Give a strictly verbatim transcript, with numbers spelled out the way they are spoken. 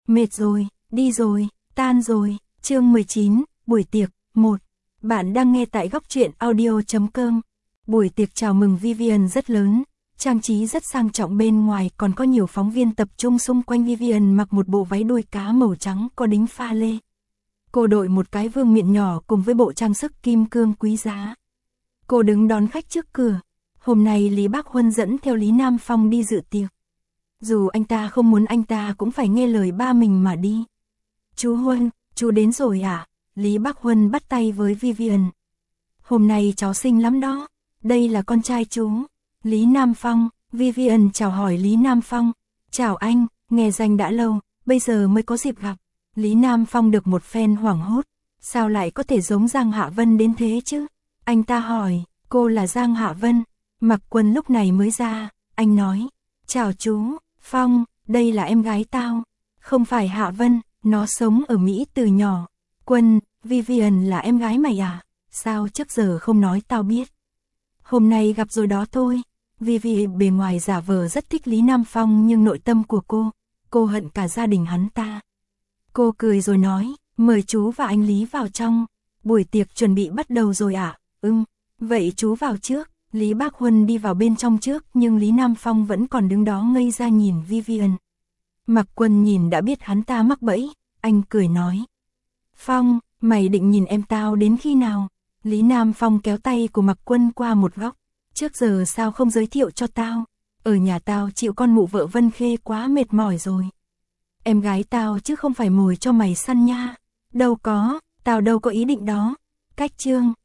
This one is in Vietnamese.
Mệt rồi, đi rồi, tan rồi. Chương mười chín, buổi tiệc, một. Bạn đang nghe tại góc truyện audio chấm com. Buổi tiệc chào mừng Vivian rất lớn, trang trí rất sang trọng, bên ngoài còn có nhiều phóng viên tập trung xung quanh. Vivian mặc một bộ váy đuôi cá màu trắng có đính pha lê. Cô đội một cái vương miện nhỏ cùng với bộ trang sức kim cương quý giá. Cô đứng đón khách trước cửa. Hôm nay Lý Bác Huân dẫn theo Lý Nam Phong đi dự tiệc. Dù anh ta không muốn, anh ta cũng phải nghe lời ba mình mà đi. Chú Huân, chú đến rồi à? Lý Bác Huân bắt tay với Vivian. Hôm nay cháu xinh lắm đó. Đây là con trai chú, Lý Nam Phong. Vivian chào hỏi Lý Nam Phong. Chào anh, nghe danh đã lâu, bây giờ mới có dịp gặp. Lý Nam Phong được một phen hoảng hốt. Sao lại có thể giống Giang Hạ Vân đến thế chứ? Anh ta hỏi, cô là Giang Hạ Vân. Mặc Quân lúc này mới ra, anh nói, chào chú, Phong, đây là em gái tao. Không phải Hạ Vân, nó sống ở Mỹ từ nhỏ. Quân, Vivian là em gái mày à? Sao trước giờ không nói tao biết? Hôm nay gặp rồi đó thôi. Vivi bề ngoài giả vờ rất thích Lý Nam Phong nhưng nội tâm của cô, cô hận cả gia đình hắn ta. Cô cười rồi nói, mời chú và anh Lý vào trong. Buổi tiệc chuẩn bị bắt đầu rồi ạ. À? Ừm, vậy chú vào trước. Lý Bác Huân đi vào bên trong trước nhưng Lý Nam Phong vẫn còn đứng đó ngây ra nhìn Vivian. Mặc Quân nhìn đã biết hắn ta mắc bẫy, anh cười nói. Phong, mày định nhìn em tao đến khi nào? Lý Nam Phong kéo tay của Mặc Quân qua một góc. Trước giờ sao không giới thiệu cho tao? Ở nhà tao chịu con mụ vợ Vân Khê quá mệt mỏi rồi. Em gái tao chứ không phải mồi cho mày săn nha. Đâu có, tao đâu có ý định đó. Cách Trương,